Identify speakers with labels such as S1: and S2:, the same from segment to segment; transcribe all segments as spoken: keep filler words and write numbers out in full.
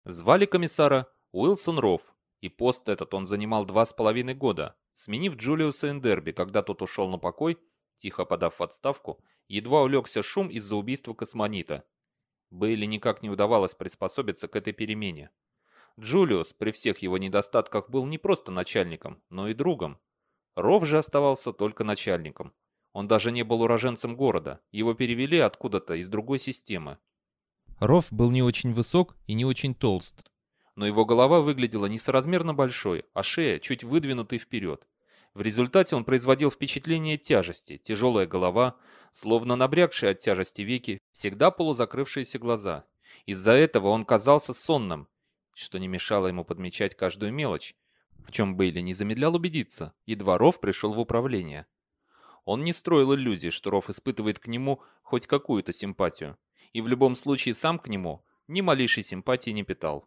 S1: Звали комиссара Уилсон Рофф, и пост этот он занимал два с половиной года, сменив Джулиуса Эндерби, когда тот ушел на покой, тихо подав в отставку, едва улегся шум из-за убийства космонита. Бейли никак не удавалось приспособиться к этой перемене. Джулиус при всех его недостатках был не просто начальником, но и другом. Ров же оставался только начальником. Он даже не был уроженцем города, его перевели откуда-то из другой системы. Ров был не очень высок и не очень толст, но его голова выглядела несоразмерно большой, а шея чуть выдвинутой вперед. В результате он производил впечатление тяжести, тяжелая голова, словно набрякшие от тяжести веки, всегда полузакрывшиеся глаза. Из-за этого он казался сонным, что не мешало ему подмечать каждую мелочь, в чем Бейли не замедлял убедиться, едва Ров пришел в управление. Он не строил иллюзий, что Ров испытывает к нему хоть какую-то симпатию, и в любом случае сам к нему ни малейшей симпатии не питал.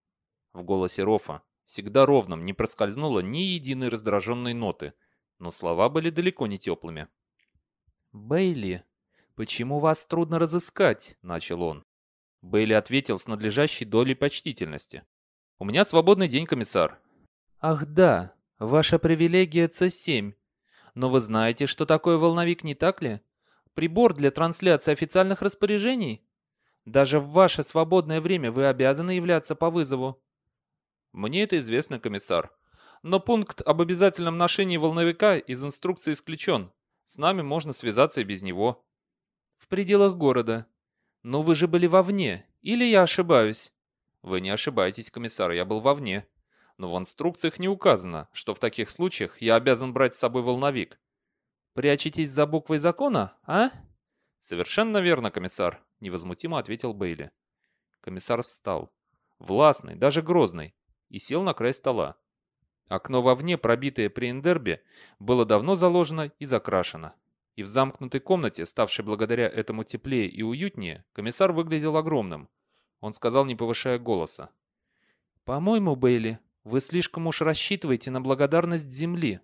S1: В голосе Рофа, всегда ровном, не проскользнуло ни единой раздраженной ноты, но слова были далеко не теплыми. «Бейли, почему вас трудно разыскать?» — начал он. Бейли ответил с надлежащей долей почтительности. «У меня свободный день, комиссар». «Ах да, ваша привилегия С семь. Но вы знаете, что такое волновик, не так ли? Прибор для трансляции официальных распоряжений? Даже в ваше свободное время вы обязаны являться по вызову». «Мне это известно, комиссар. Но пункт об обязательном ношении волновика из инструкции исключен. С нами можно связаться и без него». «В пределах города. Но вы же были вовне. Или я ошибаюсь?» «Вы не ошибаетесь, комиссар, я был вовне. Но в инструкциях не указано, что в таких случаях я обязан брать с собой волновик». «Прячетесь за буквой закона, а?» «Совершенно верно, комиссар», — невозмутимо ответил Бейли. Комиссар встал. Властный, даже грозный, и сел на край стола. Окно вовне, пробитое при Эндербе, было давно заложено и закрашено. И в замкнутой комнате, ставшей благодаря этому теплее и уютнее, комиссар выглядел огромным. Он сказал, не повышая голоса. «По-моему, Бейли, вы слишком уж рассчитываете на благодарность Земли».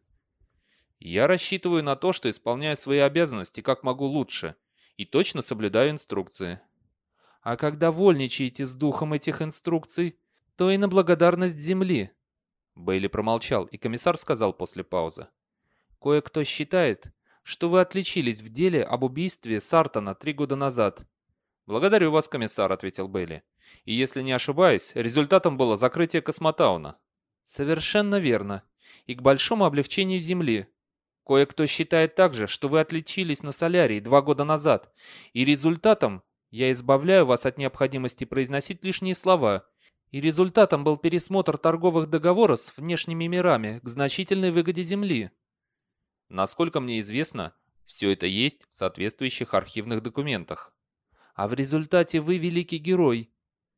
S1: «Я рассчитываю на то, что исполняю свои обязанности как могу лучше, и точно соблюдаю инструкции». «А когда вольничаете с духом этих инструкций, то и на благодарность Земли». Бейли промолчал, и комиссар сказал после паузы. «Кое-кто считает, что вы отличились в деле об убийстве Сартона три года назад». «Благодарю вас, комиссар», — ответил Бейли. «И если не ошибаюсь, результатом было закрытие космотауна». «Совершенно верно. И к большому облегчению Земли. Кое-кто считает также, что вы отличились на Солярии два года назад, и результатом я избавляю вас от необходимости произносить лишние слова, и результатом был пересмотр торговых договоров с внешними мирами к значительной выгоде Земли». «Насколько мне известно, все это есть в соответствующих архивных документах». «А в результате вы великий герой».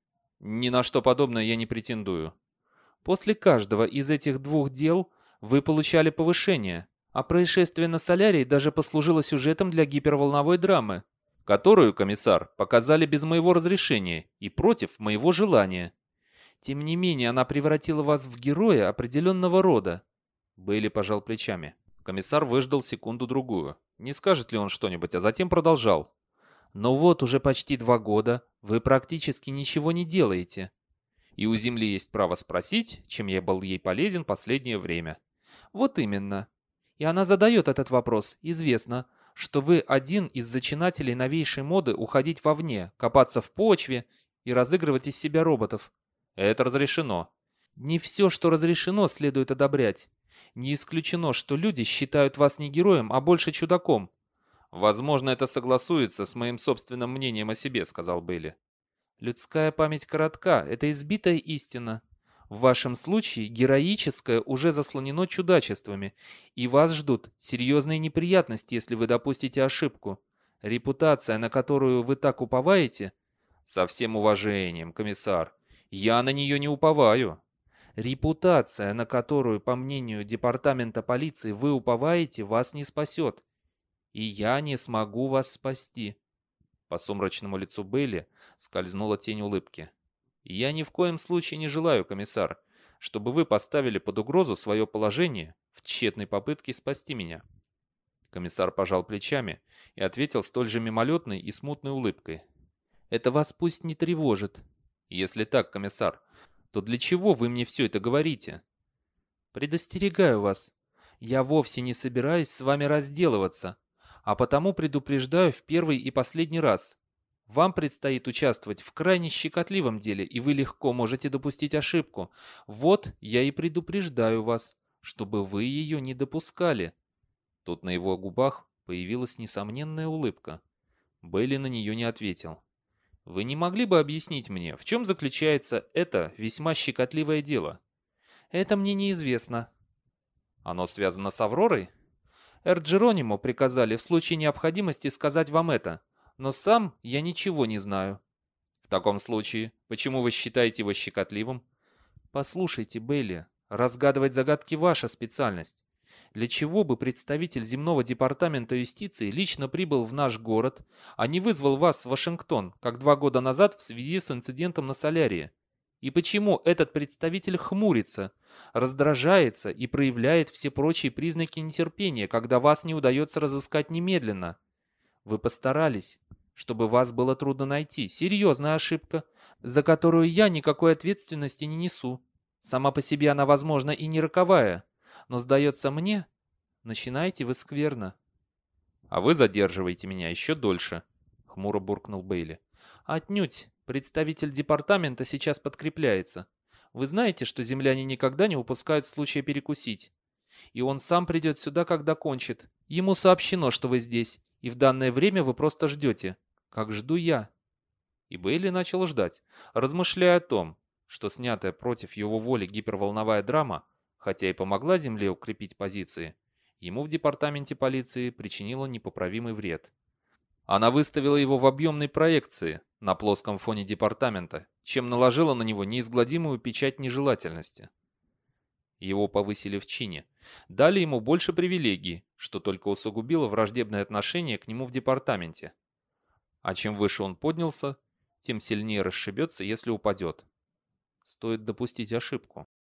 S1: «Ни на что подобное я не претендую». «После каждого из этих двух дел вы получали повышение, а происшествие на Солярии даже послужило сюжетом для гиперволновой драмы, которую, комиссар, показали без моего разрешения и против моего желания. Тем не менее, она превратила вас в героя определенного рода». Бейли пожал плечами. Комиссар выждал секунду-другую. Не скажет ли он что-нибудь, а затем продолжал. «Но вот уже почти два года вы практически ничего не делаете. И у Земли есть право спросить, чем я был ей полезен последнее время». «Вот именно. И она задает этот вопрос. Известно, что вы один из зачинателей новейшей моды уходить вовне, копаться в почве и разыгрывать из себя роботов». «Это разрешено». «Не все, что разрешено, следует одобрять. Не исключено, что люди считают вас не героем, а больше чудаком». «Возможно, это согласуется с моим собственным мнением о себе», — сказал Бейли. «Людская память коротка, это избитая истина. В вашем случае героическое уже заслонено чудачествами, и вас ждут серьезные неприятности, если вы допустите ошибку. Репутация, на которую вы так уповаете...» «Со всем уважением, комиссар, я на нее не уповаю». «Репутация, на которую, по мнению департамента полиции, вы уповаете, вас не спасет. И я не смогу вас спасти». По сумрачному лицу Бейли скользнула тень улыбки. «Я ни в коем случае не желаю, комиссар, чтобы вы поставили под угрозу свое положение в тщетной попытке спасти меня». Комиссар пожал плечами и ответил столь же мимолетной и смутной улыбкой. «Это вас пусть не тревожит. Если так, комиссар, то для чего вы мне все это говорите?
S2: Предостерегаю вас. Я вовсе не собираюсь с вами разделываться, а потому предупреждаю в первый и последний раз. Вам предстоит участвовать в крайне щекотливом деле, и вы легко можете допустить ошибку. Вот я и предупреждаю вас, чтобы вы ее не допускали.
S1: Тут на его губах появилась несомненная улыбка. Бейли на нее не ответил. Вы не могли бы объяснить мне, в чем заключается это весьма щекотливое дело?
S2: Это мне неизвестно.
S1: Оно связано с Авророй?
S2: Эр Джеронимо приказали в случае необходимости сказать вам это, но сам я ничего не знаю.
S1: В таком случае, почему вы считаете его щекотливым?
S2: Послушайте, Бейли, разгадывать загадки ваша специальность. Для чего бы представитель земного департамента юстиции лично прибыл в наш город, а не вызвал вас в Вашингтон, как два года назад в связи с инцидентом на Солярии? И почему этот представитель хмурится, раздражается и проявляет все прочие признаки нетерпения, когда вас не удается разыскать немедленно? Вы постарались, чтобы вас было трудно найти. Серьезная ошибка, за которую я никакой ответственности не несу. Сама по себе она, возможно, и не роковая, но, сдается мне, начинаете вы скверно.
S1: А вы задерживаете меня еще дольше, хмуро буркнул Бейли.
S2: Отнюдь. Представитель департамента сейчас подкрепляется. Вы знаете, что земляне никогда не упускают случая перекусить. И он сам придет сюда, когда кончит. Ему сообщено, что вы здесь, и в данное время вы просто ждете. Как жду я.
S1: И Бейли начал ждать, размышляя о том, что снятая против его воли гиперволновая драма, хотя и помогла Земле укрепить позиции, ему в департаменте полиции причинила непоправимый вред. Она выставила его в объемной проекции на плоском фоне департамента, чем наложила на него неизгладимую печать нежелательности. Его повысили в чине, дали ему больше привилегий, что только усугубило враждебное отношение к нему в департаменте. А чем выше он поднялся, тем сильнее расшибется, если упадет. Стоит допустить ошибку.